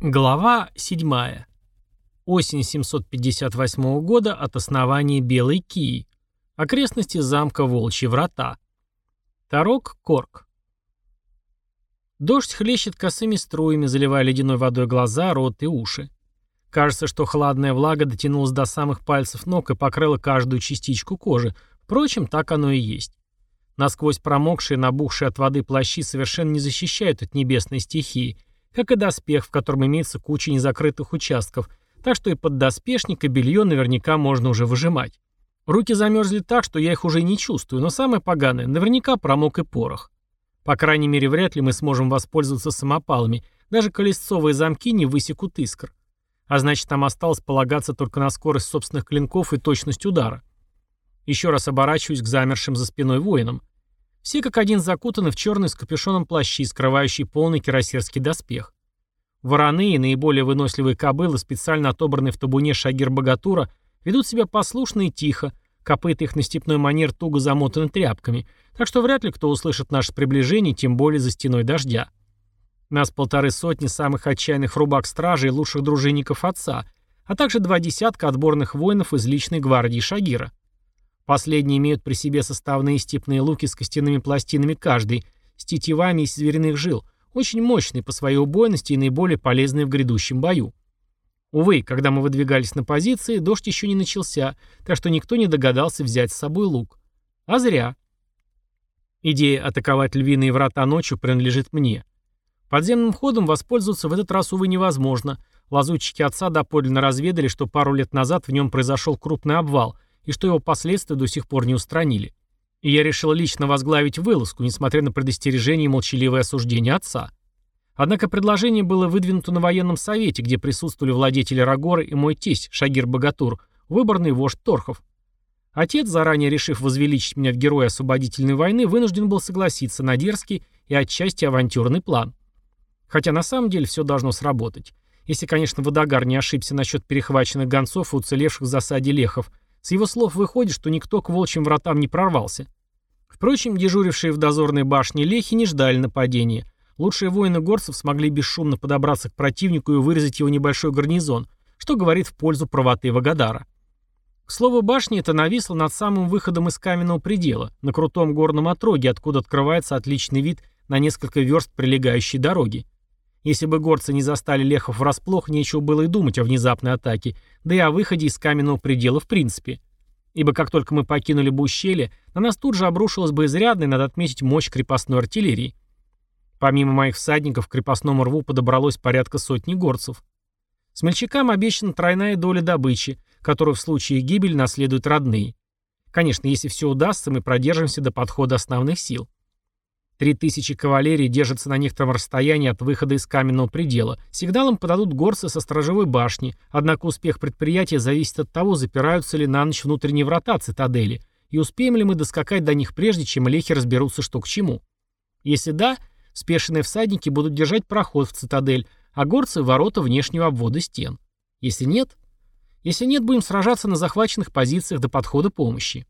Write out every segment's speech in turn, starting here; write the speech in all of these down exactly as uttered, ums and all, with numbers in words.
Глава седьмая. Осень семьсот пятьдесят восьмого года от основания Белой Кии. Окрестности замка Волчьи Врата. Тарок Корк. Дождь хлещет косыми струями, заливая ледяной водой глаза, рот и уши. Кажется, что холодная влага дотянулась до самых пальцев ног и покрыла каждую частичку кожи. Впрочем, так оно и есть. Насквозь промокшие, набухшие от воды плащи совершенно не защищают от небесной стихии, как и доспех, в котором имеется куча незакрытых участков, так что и поддоспешник, и белье наверняка можно уже выжимать. Руки замерзли так, что я их уже не чувствую, но самое поганое, наверняка промок и порох. По крайней мере, вряд ли мы сможем воспользоваться самопалами, даже колесцовые замки не высекут искр. А значит, нам осталось полагаться только на скорость собственных клинков и точность удара. Еще раз оборачиваюсь к замершим за спиной воинам. Все как один закутаны в черный с капюшоном плащи, скрывающий полный кирасирский доспех. Вороны и наиболее выносливые кобылы, специально отобранные в табуне Шагир-Богатура, ведут себя послушно и тихо, копыта их на степной манер туго замотаны тряпками, так что вряд ли кто услышит наше приближение, тем более за стеной дождя. Нас полторы сотни самых отчаянных рубак-стражей и лучших дружинников отца, а также два десятка отборных воинов из личной гвардии Шагира. Последние имеют при себе составные степные луки с костяными пластинами каждый, с тетивами из звериных жил, очень мощные по своей убойности и наиболее полезные в грядущем бою. Увы, когда мы выдвигались на позиции, дождь еще не начался, так что никто не догадался взять с собой лук. А зря. Идея атаковать львиные врата ночью принадлежит мне. Подземным ходом воспользоваться в этот раз, увы, невозможно. Лазутчики отца доподлинно разведали, что пару лет назад в нем произошел крупный обвал, и что его последствия до сих пор не устранили. И я решил лично возглавить вылазку, несмотря на предостережение и молчаливое осуждение отца. Однако предложение было выдвинуто на военном совете, где присутствовали владетели Рагоры и мой тесть, Шагир-Богатур, выборный вождь Торхов. Отец, заранее решив возвеличить меня в героя освободительной войны, вынужден был согласиться на дерзкий и отчасти авантюрный план. Хотя на самом деле все должно сработать. Если, конечно, Водогар не ошибся насчет перехваченных гонцов и уцелевших в засаде лехов. С его слов выходит, что никто к волчьим вратам не прорвался. Впрочем, дежурившие в дозорной башне лехи не ждали нападения. Лучшие воины горцев смогли бесшумно подобраться к противнику и вырезать его небольшой гарнизон, что говорит в пользу правоты Вагадара. К слову, башня эта нависла над самым выходом из каменного предела, на крутом горном отроге, откуда открывается отличный вид на несколько верст прилегающей дороги. Если бы горцы не застали лехов врасплох, нечего было и думать о внезапной атаке, да и о выходе из каменного предела в принципе. Ибо как только мы покинули бы ущелье, на нас тут же обрушилась бы изрядная, надо отметить, мощь крепостной артиллерии. Помимо моих всадников, к крепостному рву подобралось порядка сотни горцев. Смельчакам обещана тройная доля добычи, которую в случае гибели наследуют родные. Конечно, если все удастся, мы продержимся до подхода основных сил. Три тысячи кавалерии держатся на некотором расстоянии от выхода из каменного предела. Сигналом подадут горцы со сторожевой башни, однако успех предприятия зависит от того, запираются ли на ночь внутренние врата цитадели, и успеем ли мы доскакать до них прежде, чем лехи разберутся, что к чему. Если да, спешенные всадники будут держать проход в цитадель, а горцы — ворота внешнего обвода стен. Если нет... Если нет, будем сражаться на захваченных позициях до подхода помощи.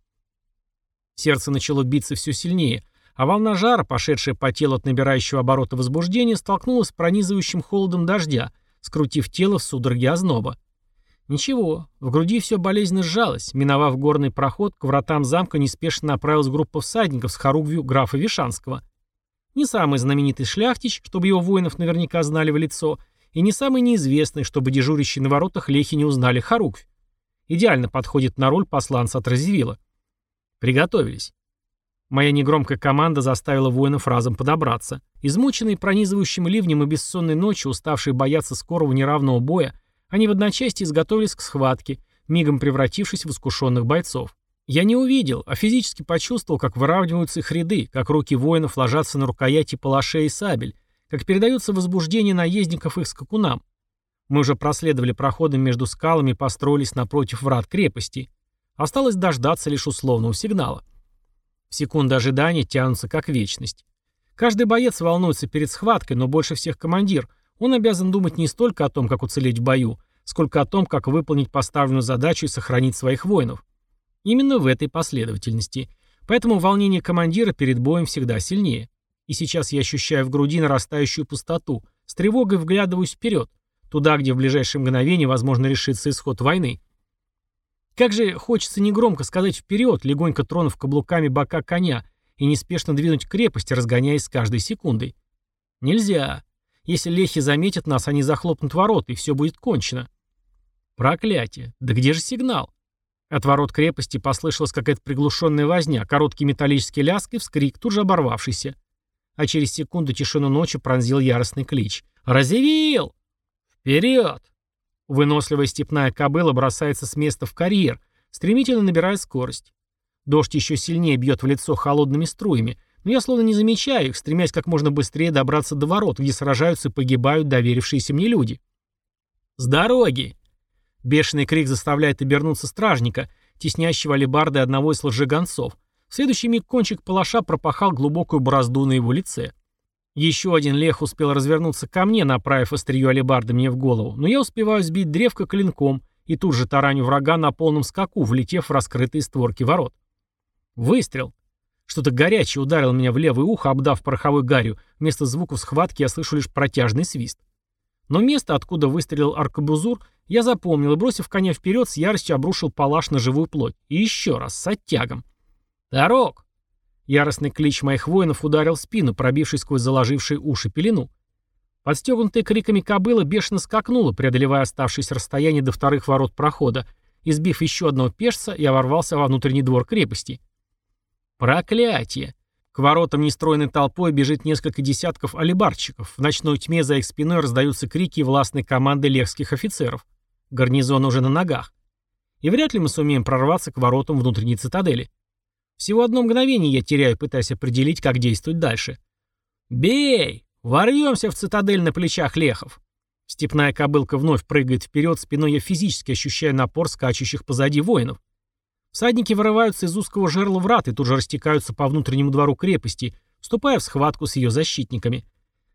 Сердце начало биться все сильнее, а волна жара, пошедшая по телу от набирающего оборота возбуждения, столкнулась с пронизывающим холодом дождя, скрутив тело в судороге озноба. Ничего, в груди все болезненно сжалось. Миновав горный проход, к вратам замка неспешно направилась группа всадников с хоругвью графа Вишанского. Не самый знаменитый шляхтич, чтобы его воинов наверняка знали в лицо, и не самый неизвестный, чтобы дежурящие на воротах лехи не узнали хоругвь. Идеально подходит на роль посланца от Разивила. Приготовились. Моя негромкая команда заставила воинов разом подобраться. Измученные пронизывающим ливнем и бессонной ночью, уставшие бояться скорого неравного боя, они в одночасье изготовились к схватке, мигом превратившись в искушенных бойцов. Я не увидел, а физически почувствовал, как выравниваются их ряды, как руки воинов ложатся на рукояти палашей и сабель, как передается возбуждение наездников их скакунам. Мы уже проследовали проходом между скалами и построились напротив врат крепости. Осталось дождаться лишь условного сигнала. Секунды ожидания тянутся как вечность. Каждый боец волнуется перед схваткой, но больше всех командир. Он обязан думать не столько о том, как уцелеть в бою, сколько о том, как выполнить поставленную задачу и сохранить своих воинов. Именно в этой последовательности. Поэтому волнение командира перед боем всегда сильнее. И сейчас я ощущаю в груди нарастающую пустоту, с тревогой вглядываюсь вперед, Туда, где в ближайшее мгновение возможно решится исход войны. Как же хочется негромко сказать вперед, легонько тронув каблуками бока коня, и неспешно двинуть к крепости, разгоняясь с каждой секундой. Нельзя. Если лехи заметят нас, они захлопнут ворота, и все будет кончено. Проклятие. Да где же сигнал? От ворот крепости послышалась какая-то приглушенная возня, короткий металлический лязг и вскрик, тут же оборвавшийся. А через секунду тишину ночи пронзил яростный клич. «Разъявил! Вперед!» Выносливая степная кобыла бросается с места в карьер, стремительно набирая скорость. Дождь еще сильнее бьет в лицо холодными струями, но я словно не замечаю их, стремясь как можно быстрее добраться до ворот, где сражаются и погибают доверившиеся мне люди. «С дороги!» Бешеный крик заставляет обернуться стражника, теснящего алебардой одного из лжегонцов. В следующий миг кончик палаша пропахал глубокую борозду на его лице. Еще один лех успел развернуться ко мне, направив острие алебарды мне в голову, но я успеваю сбить древко клинком и тут же тараню врага на полном скаку, влетев в раскрытые створки ворот. Выстрел. Что-то горячее ударило меня в левое ухо, обдав пороховой гарью. Вместо звуков схватки я слышу лишь протяжный свист. Но место, откуда выстрелил аркебузур, я запомнил и, бросив коня вперед, с яростью обрушил палаш на живую плоть. И еще раз, с оттягом. «Тарок!» Яростный клич моих воинов ударил в спину, пробившись сквозь заложившие уши пелену. Подстегнутая криками кобыла бешено скакнула, преодолевая оставшееся расстояние до вторых ворот прохода. Избив еще одного пешца, я ворвался во внутренний двор крепости. Проклятие! К воротам нестройной толпой бежит несколько десятков алебардщиков. В ночной тьме за их спиной раздаются крики и властные команды лехских офицеров. Гарнизон уже на ногах. И вряд ли мы сумеем прорваться к воротам внутренней цитадели. Всего одно мгновение я теряю, пытаясь определить, как действовать дальше. «Бей! Ворвемся в цитадель на плечах лехов!» Степная кобылка вновь прыгает вперед, спиной я физически ощущаю напор скачущих позади воинов. Всадники вырываются из узкого жерла врат и тут же растекаются по внутреннему двору крепости, вступая в схватку с ее защитниками.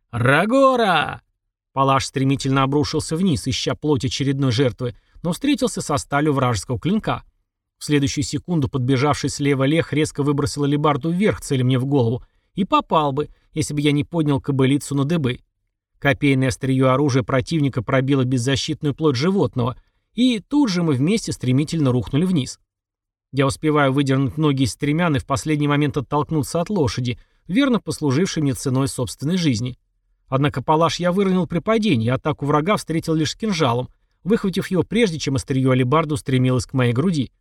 «Рагора!» Палаш стремительно обрушился вниз, ища плоть очередной жертвы, но встретился со сталью вражеского клинка. В следующую секунду подбежавший слева лех резко выбросил алебарду вверх, целя мне в голову, и попал бы, если бы я не поднял кобылицу на дыбы. Копейное острие оружия противника пробило беззащитную плоть животного, и тут же мы вместе стремительно рухнули вниз. Я успеваю выдернуть ноги из стремян и в последний момент оттолкнуться от лошади, верно послужившей мне ценой собственной жизни. Однако палаш я выронил при падении, атаку врага встретил лишь с кинжалом, выхватив его прежде, чем острие алебарды устремилось к моей груди.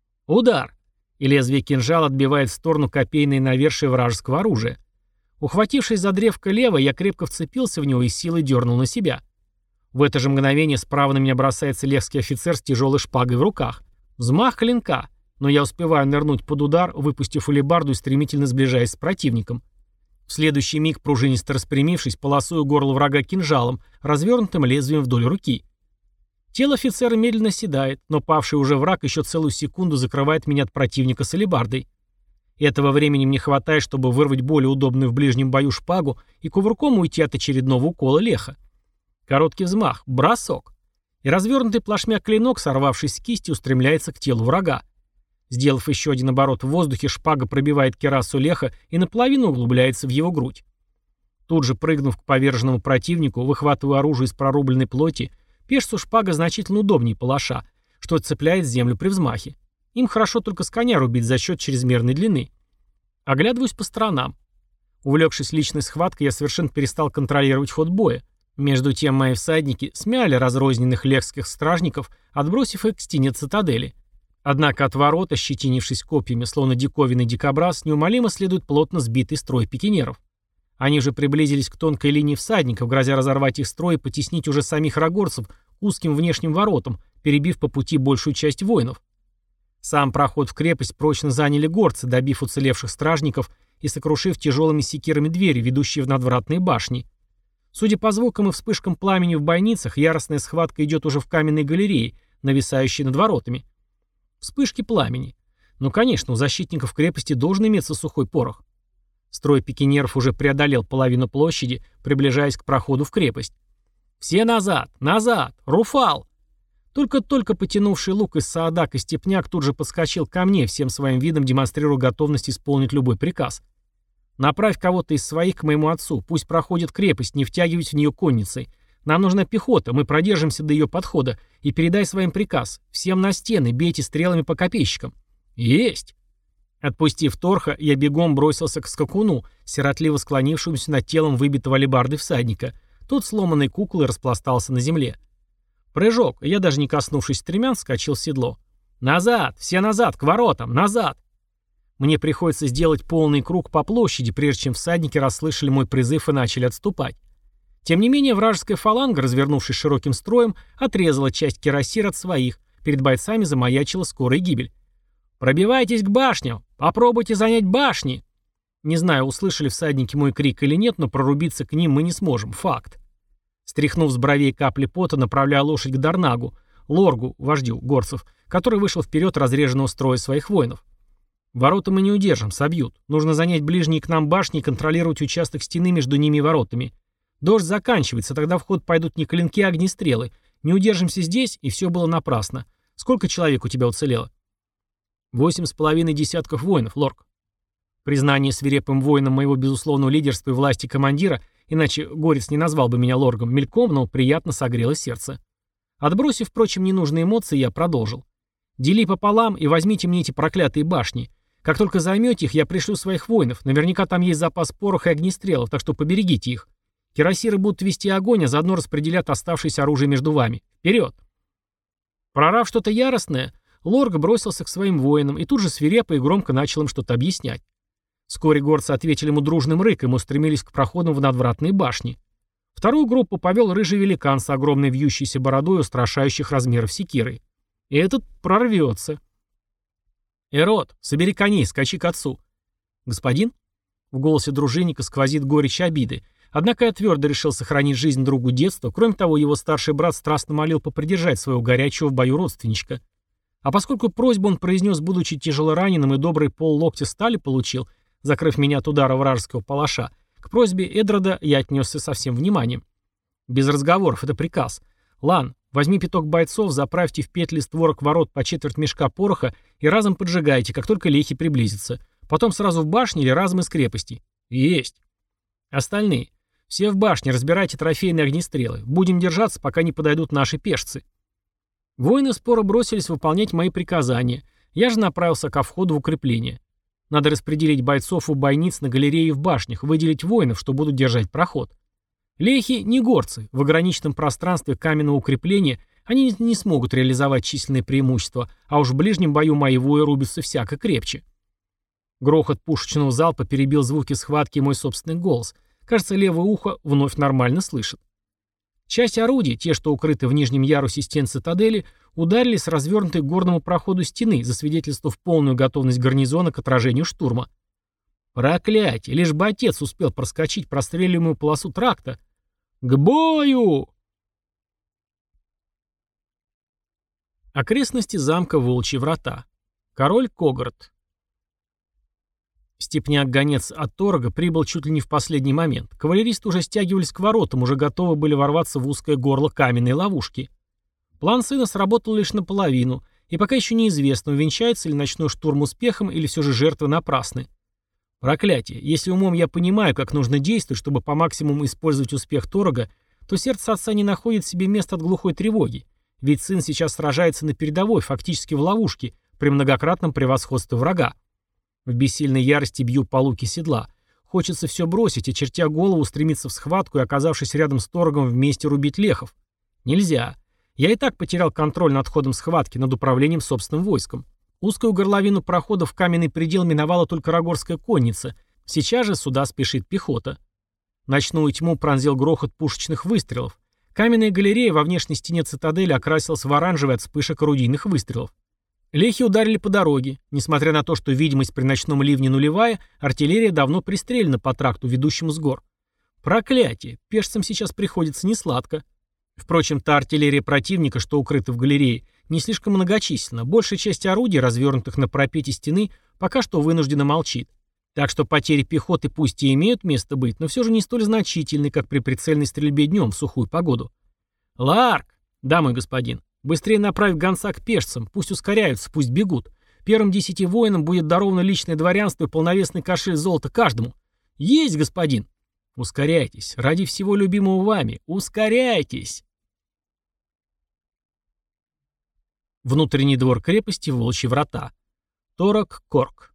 Удар! И лезвие кинжала отбивает в сторону копейное навершие вражеского оружия. Ухватившись за древко лево, я крепко вцепился в него и силой дернул на себя. В это же мгновение справа на меня бросается лехский офицер с тяжелой шпагой в руках. Взмах клинка. Но я успеваю нырнуть под удар, выпустив алебарду и стремительно сближаясь с противником. В следующий миг, пружинисто распрямившись, полосую горло врага кинжалом, развернутым лезвием вдоль руки. Тело офицера медленно седает, но павший уже враг еще целую секунду закрывает меня от противника с алебардой. Этого времени мне хватает, чтобы вырвать более удобную в ближнем бою шпагу и кувырком уйти от очередного укола леха. Короткий взмах, бросок. И развернутый плашмя клинок, сорвавшись с кисти, устремляется к телу врага. Сделав еще один оборот в воздухе, шпага пробивает кирасу леха и наполовину углубляется в его грудь. Тут же, прыгнув к поверженному противнику, выхватываю оружие из прорубленной плоти, пешцу шпага значительно удобнее палаша, что цепляет землю при взмахе. Им хорошо только с коня рубить за счет чрезмерной длины. Оглядываюсь по сторонам. Увлекшись личной схваткой, я совершенно перестал контролировать ход боя. Между тем мои всадники смяли разрозненных лехских стражников, отбросив их к стене цитадели. Однако от ворот, ощетинившись копьями, словно диковинный дикобраз, неумолимо следует плотно сбитый строй пикинеров. Они уже приблизились к тонкой линии всадников, грозя разорвать их строй и потеснить уже самих рагорцев к узким внешним воротам, перебив по пути большую часть воинов. Сам проход в крепость прочно заняли горцы, добив уцелевших стражников и сокрушив тяжелыми секирами двери, ведущие в надвратные башни. Судя по звукам и вспышкам пламени в бойницах, яростная схватка идет уже в каменной галерее, нависающей над воротами. Вспышки пламени. Ну, конечно, у защитников крепости должен иметься сухой порох. Строй пикинеров уже преодолел половину площади, приближаясь к проходу в крепость. «Все назад! Назад! Руфал!» Только-только потянувший лук из саадак и степняк тут же подскочил ко мне, всем своим видом демонстрируя готовность исполнить любой приказ. «Направь кого-то из своих к моему отцу, пусть проходит крепость, не втягивать в нее конницей. Нам нужна пехота, мы продержимся до ее подхода. И передай своим приказ. Всем на стены, бейте стрелами по копейщикам». «Есть!» Отпустив торха, я бегом бросился к скакуну, сиротливо склонившемуся над телом выбитого алебардой всадника. Тот сломанной куклой распластался на земле. Прыжок, и я, даже не коснувшись стремян, вскочил в седло. «Назад! Все назад! К воротам! Назад!» Мне приходится сделать полный круг по площади, прежде чем всадники расслышали мой призыв и начали отступать. Тем не менее, вражеская фаланга, развернувшись широким строем, отрезала часть кирасир от своих. Перед бойцами замаячила скорая гибель. «Пробивайтесь к башням! Попробуйте занять башни!» Не знаю, услышали всадники мой крик или нет, но прорубиться к ним мы не сможем. Факт. Стряхнув с бровей капли пота, направляя лошадь к Дарнагу, лоргу, вождю горцев, который вышел вперед разреженного строя своих воинов. «Ворота мы не удержим, собьют. Нужно занять ближние к нам башни и контролировать участок стены между ними и воротами. Дождь заканчивается, тогда в ход пойдут не клинки, а огнестрелы. Не удержимся здесь, и все было напрасно. Сколько человек у тебя уцелело?» «Восемь с половиной десятков воинов, лорг». Признание свирепым воинам моего безусловного лидерства и власти командира, иначе горец не назвал бы меня лоргом, мельком, но приятно согрело сердце. Отбросив, впрочем, ненужные эмоции, я продолжил. «Дели пополам и возьмите мне эти проклятые башни. Как только займете их, я пришлю своих воинов. Наверняка там есть запас пороха и огнестрелов, так что поберегите их. Кирасиры будут вести огонь, а заодно распределят оставшееся оружие между вами. Вперед!» Прорав что-то яростное, лорг бросился к своим воинам и тут же свирепо и громко начал им что-то объяснять. Вскоре горцы ответили ему дружным рыком и устремились к проходам в надвратные башни. Вторую группу повел рыжий великан с огромной вьющейся бородой и устрашающих размеров секирой. И этот прорвется. «Эрот, собери коней, скачи к отцу». «Господин?» В голосе дружинника сквозит горечь обиды. Однако я твердо решил сохранить жизнь другу детства. Кроме того, его старший брат страстно молил попридержать своего горячего в бою родственничка. А поскольку просьбу он произнес, будучи тяжелораненым, и добрый пол локтя стали получил, закрыв меня от удара вражеского палаша, к просьбе Эдрода я отнесся со всем вниманием. «Без разговоров, это приказ. Лан, возьми пяток бойцов, заправьте в петли створок ворот по четверть мешка пороха и разом поджигайте, как только лехи приблизятся. Потом сразу в башне или разом из крепости». «Есть». «Остальные. Все в башне, разбирайте трофейные огнестрелы. Будем держаться, пока не подойдут наши пешцы». Воины споро бросились выполнять мои приказания. Я же направился ко входу в укрепление. Надо распределить бойцов у бойниц на галерее и в башнях, выделить воинов, что будут держать проход. Лехи не горцы. В ограниченном пространстве каменного укрепления они не смогут реализовать численные преимущества, а уж в ближнем бою мои вои рубятся всяко крепче. Грохот пушечного залпа перебил звуки схватки и мой собственный голос. Кажется, левое ухо вновь нормально слышит. Часть орудий, те, что укрыты в нижнем ярусе стен цитадели, ударили с развернутой к горному проходу стены, засвидетельствовав полную готовность гарнизона к отражению штурма. Проклятие! Лишь бы отец успел проскочить простреливаемую полосу тракта. К бою! Окрестности замка Волчьи Врата. Король Когорт. Степняк-гонец от Торга прибыл чуть ли не в последний момент. Кавалеристы уже стягивались к воротам, уже готовы были ворваться в узкое горло каменной ловушки. План сына сработал лишь наполовину, и пока еще неизвестно, увенчается ли ночной штурм успехом или все же жертвы напрасны. Проклятие, если умом я понимаю, как нужно действовать, чтобы по максимуму использовать успех Торга, то сердце отца не находит себе места от глухой тревоги, ведь сын сейчас сражается на передовой, фактически в ловушке, при многократном превосходстве врага. В бессильной ярости бью по луке седла. Хочется все бросить, и, чертя голову, стремиться в схватку и, оказавшись рядом с Торгом, вместе рубить лехов. Нельзя. Я и так потерял контроль над ходом схватки, над управлением собственным войском. Узкую горловину прохода в каменный предел миновала только рагорская конница. Сейчас же сюда спешит пехота. Ночную тьму пронзил грохот пушечных выстрелов. Каменная галерея во внешней стене цитадели окрасилась в оранжевый от вспышек орудийных выстрелов. Лехи ударили по дороге. Несмотря на то, что видимость при ночном ливне нулевая, артиллерия давно пристрелена по тракту, ведущему с гор. Проклятие! Пешцам сейчас приходится несладко. Впрочем, та артиллерия противника, что укрыта в галерее, не слишком многочисленна. Большая часть орудий, развернутых на парапете стены, пока что вынуждена молчит. Так что потери пехоты пусть и имеют место быть, но все же не столь значительны, как при прицельной стрельбе днем в сухую погоду. «Ларк!» «Да, мой господин. Быстрее направь гонца к пешцам, пусть ускоряются, пусть бегут. Первым десяти воинам будет даровано личное дворянство и полновесный кошель золота каждому». «Есть, господин!» Ускоряйтесь, ради всего любимого вами, ускоряйтесь! Внутренний двор крепости, Волчьи врата. Торок-Корк.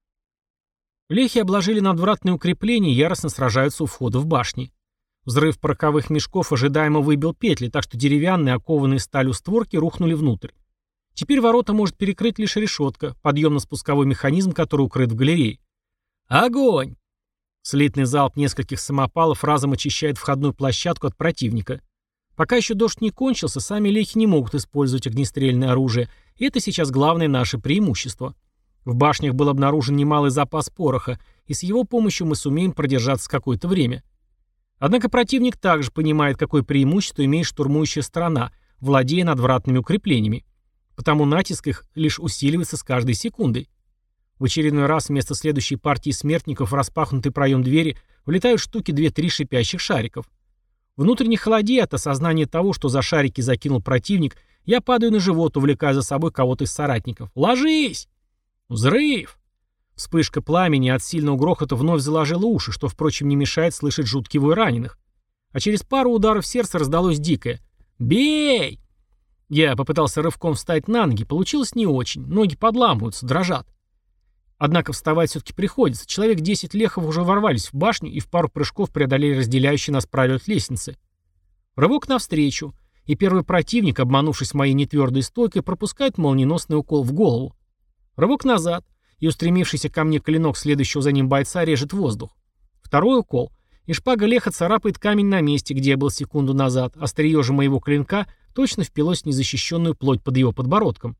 Лехи обложили надвратные укрепления и яростно сражаются у входа в башни. Взрыв пороховых мешков ожидаемо выбил петли, так что деревянные, окованные сталью створки рухнули внутрь. Теперь ворота может перекрыть лишь решетка, подъемно-спусковой механизм, который укрыт в галерее. Огонь! Слитный залп нескольких самопалов разом очищает входную площадку от противника. Пока еще дождь не кончился, сами лехи не могут использовать огнестрельное оружие, и это сейчас главное наше преимущество. В башнях был обнаружен немалый запас пороха, и с его помощью мы сумеем продержаться какое-то время. Однако противник также понимает, какое преимущество имеет штурмующая сторона, владея надвратными укреплениями. Потому натиск их лишь усиливается с каждой секундой. В очередной раз вместо следующей партии смертников в распахнутый проем двери влетают штуки две-три шипящих шариков. Внутренне холодея от осознания того, что за шарики закинул противник, я падаю на живот, увлекая за собой кого-то из соратников. «Ложись!» Взрыв! Вспышка пламени от сильного грохота вновь заложила уши, что, впрочем, не мешает слышать жуткий вой раненых. А через пару ударов сердца раздалось дикое «Бей!». Я попытался рывком встать на ноги, получилось не очень, ноги подламываются, дрожат. Однако вставать все-таки приходится. Человек десять лехов уже ворвались в башню и в пару прыжков преодолели разделяющие нас пролет лестницы. Рывок навстречу, и первый противник, обманувшись моей нетвердой стойкой, пропускает молниеносный укол в голову. Рывок назад, и устремившийся ко мне клинок следующего за ним бойца режет воздух. Второй укол, и шпага леха царапает камень на месте, где я был секунду назад, острие же моего клинка точно впилось в незащищенную плоть под его подбородком.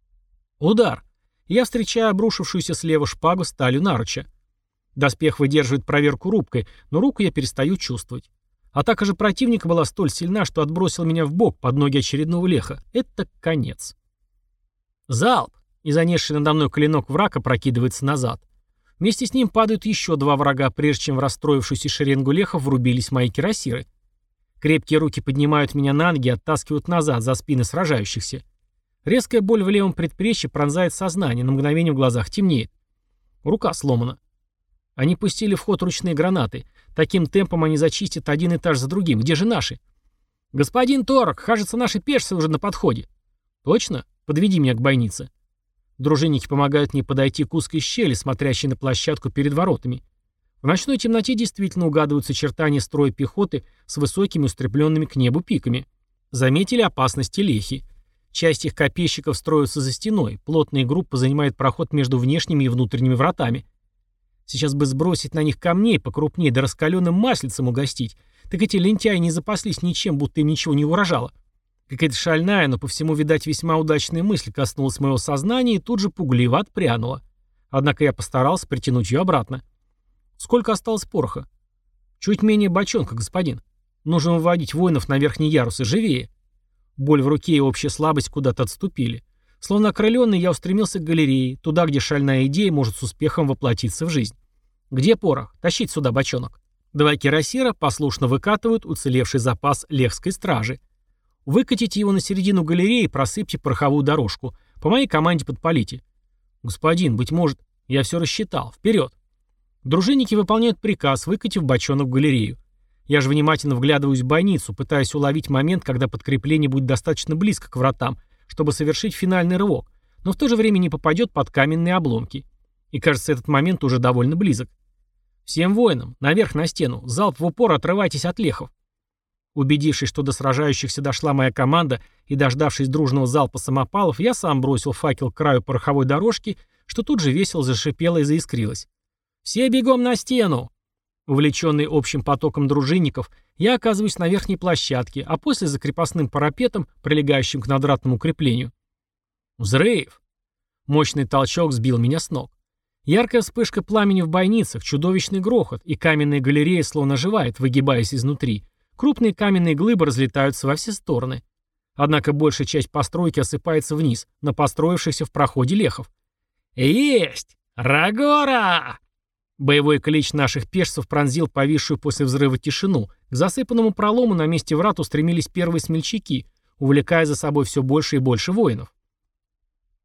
Удар. Я встречаю обрушившуюся слева шпагу сталью наруча. Доспех выдерживает проверку рубкой, но руку я перестаю чувствовать. Атака же противника была столь сильна, что отбросила меня в бок под ноги очередного леха. Это конец. Залп! И занесший надо мной клинок врага опрокидывается назад. Вместе с ним падают еще два врага, прежде чем в расстроившуюся шеренгу лехов врубились мои кирасиры. Крепкие руки поднимают меня на ноги и оттаскивают назад, за спины сражающихся. Резкая боль в левом предплечье пронзает сознание, на мгновение в глазах темнеет. Рука сломана. Они пустили в ход ручные гранаты. Таким темпом они зачистят один этаж за другим. Где же наши? «Господин Торок, кажется, наши пешцы уже на подходе». «Точно? Подведи меня к бойнице». Дружинники помогают мне подойти к узкой щели, смотрящей на площадку перед воротами. В ночной темноте действительно угадываются очертания строя пехоты с высокими устремленными к небу пиками. Заметили опасности лехи. Часть их копейщиков строятся за стеной, плотные группы занимают проход между внешними и внутренними вратами. Сейчас бы сбросить на них камней покрупнее, да раскаленным маслицем угостить. Так эти лентяи не запаслись ничем, будто им ничего не угрожало. Какая-то шальная, но по всему, видать, весьма удачная мысль коснулась моего сознания и тут же пугливо отпрянула. Однако я постарался притянуть ее обратно. Сколько осталось пороха? Чуть менее бочонка, господин. Нужно выводить воинов на верхние ярусы, живее. Боль в руке и общая слабость куда-то отступили. Словно окрыленный, я устремился к галерее, туда, где шальная идея может с успехом воплотиться в жизнь. Где порох? Тащить сюда бочонок. Два кирасира послушно выкатывают уцелевший запас лехской стражи. Выкатите его на середину галереи и просыпьте пороховую дорожку. По моей команде подпалите. Господин, быть может, я все рассчитал. Вперед. Дружинники выполняют приказ, выкатив бочонок в галерею. Я же внимательно вглядываюсь в бойницу, пытаясь уловить момент, когда подкрепление будет достаточно близко к вратам, чтобы совершить финальный рывок, но в то же время не попадет под каменные обломки. И кажется, этот момент уже довольно близок. Всем воинам, наверх на стену, залп в упор, отрывайтесь от лехов. Убедившись, что до сражающихся дошла моя команда и дождавшись дружного залпа самопалов, я сам бросил факел к краю пороховой дорожки, что тут же весело зашипело и заискрилось. «Все бегом на стену!» Увлеченный общим потоком дружинников, я оказываюсь на верхней площадке, а после за крепостным парапетом, прилегающим к надвратному укреплению. Взрыв! Мощный толчок сбил меня с ног. Яркая вспышка пламени в бойницах, чудовищный грохот, и каменная галерея словно оживает, выгибаясь изнутри. Крупные каменные глыбы разлетаются во все стороны. Однако большая часть постройки осыпается вниз, на построившихся в проходе лехов. «Есть! Рагора!» Боевой клич наших пешцев пронзил повисшую после взрыва тишину. К засыпанному пролому на месте врат устремились первые смельчаки, увлекая за собой все больше и больше воинов.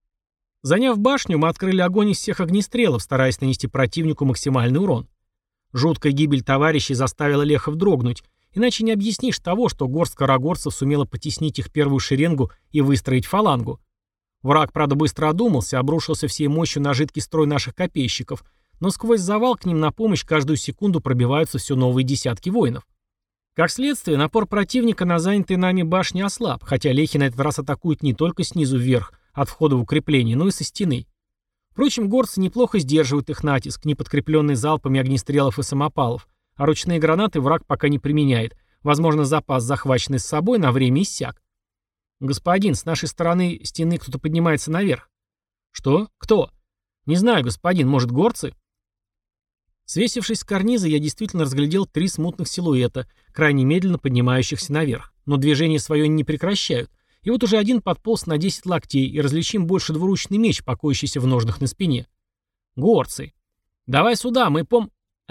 Заняв башню, мы открыли огонь из всех огнестрелов, стараясь нанести противнику максимальный урон. Жуткая гибель товарищей заставила лехов дрогнуть, иначе не объяснишь того, что горстка рогорцев сумела потеснить их первую шеренгу и выстроить фалангу. Враг, правда, быстро одумался, обрушился всей мощью на жидкий строй наших копейщиков, но сквозь завал к ним на помощь каждую секунду пробиваются все новые десятки воинов. Как следствие, напор противника на занятые нами башни ослаб, хотя лехи на этот раз атакуют не только снизу вверх, от входа в укрепление, но и со стены. Впрочем, горцы неплохо сдерживают их натиск, не подкрепленный залпами огнестрелов и самопалов, а ручные гранаты враг пока не применяет, возможно, запас, захваченный с собой, на время иссяк. «Господин, с нашей стороны стены кто-то поднимается наверх». «Что? Кто?» «Не знаю, господин, может, горцы?» Свесившись с карниза, я действительно разглядел три смутных силуэта, крайне медленно поднимающихся наверх, но движение свое они не прекращают. И вот уже один подполз на десять локтей, и различим больше двуручный меч, покоящийся в ножнах на спине. Горцы. «Давай сюда, мы пом...»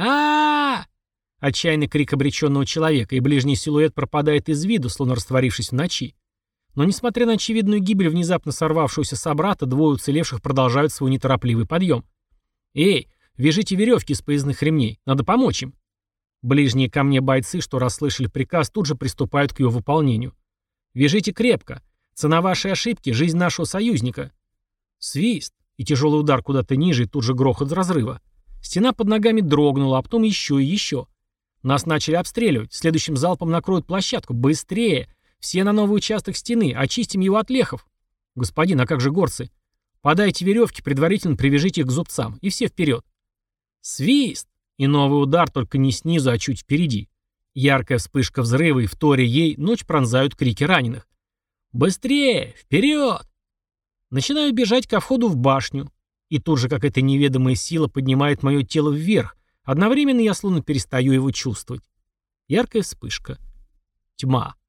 а Отчаянный крик обреченного человека, и ближний силуэт пропадает из виду, словно растворившись в ночи. Но несмотря на очевидную гибель внезапно сорвавшегося собрата, двое уцелевших продолжают свой неторопливый подъем. «Эй, вяжите веревки из поясных ремней, надо помочь им». Ближние ко мне бойцы, что расслышали приказ, тут же приступают к его выполнению. «Вяжите крепко. Цена вашей ошибки — жизнь нашего союзника». Свист и тяжелый удар куда-то ниже, и тут же грохот разрыва. Стена под ногами дрогнула, а потом еще и еще. Нас начали обстреливать. Следующим залпом накроют площадку. Быстрее! Все на новый участок стены. Очистим его от лехов. Господин, а как же горцы? Подайте веревки, предварительно привяжите их к зубцам. И все вперед. Свист! И новый удар, только не снизу, а чуть впереди. Яркая вспышка взрыва, и вторя ей ночь пронзают крики раненых. «Быстрее! Вперед!» Начинаю бежать ко входу в башню. И тут же какая-то неведомая сила поднимает мое тело вверх. Одновременно я словно перестаю его чувствовать. Яркая вспышка. Тьма.